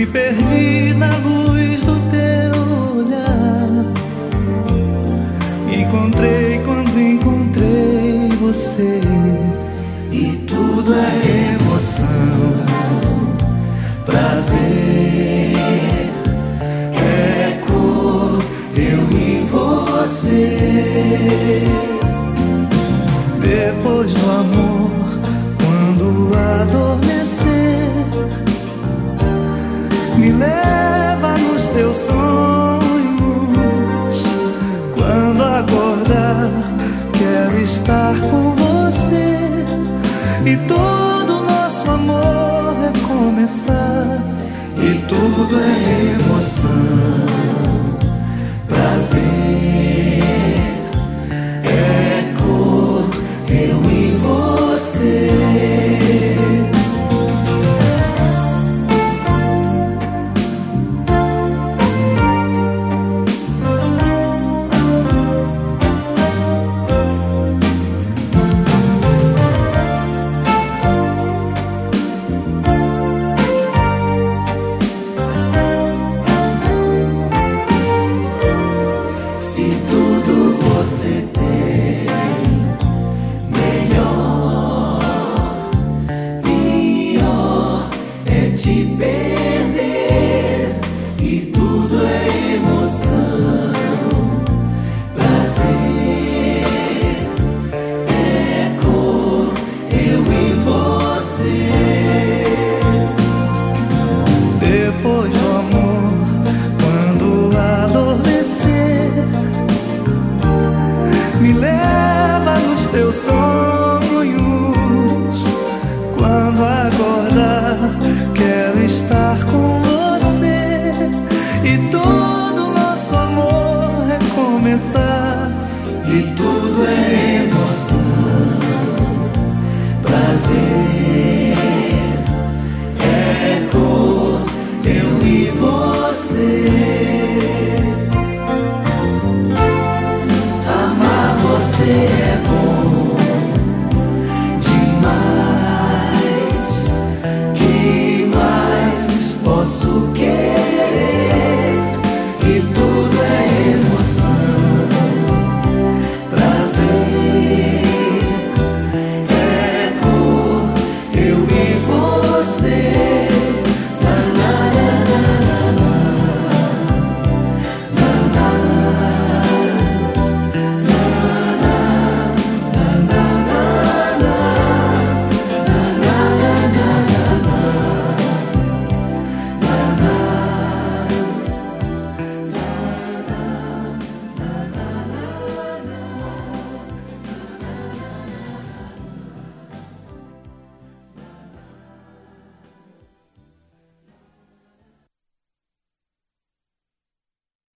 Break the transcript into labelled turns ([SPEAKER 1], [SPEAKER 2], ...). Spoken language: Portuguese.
[SPEAKER 1] Me perdi na luz do teu olhar. Encontrei quando encontrei você. E tudo é emoção, prazer, é cor, eu e você. Depois do amor, quando adormecer, me leva nos teus sonhos. Quando acordar, quero estar com você. E todo nosso amor recomeçar. E tudo é emoção, prazer, é cor, eu e você. Depois do amor, quando adormecer, me leva nos teus sonhos. Quando acordar, quero estar com você. E todo nosso amor recomeçar. E tudo é emoção, prazer, é cor, eu e você.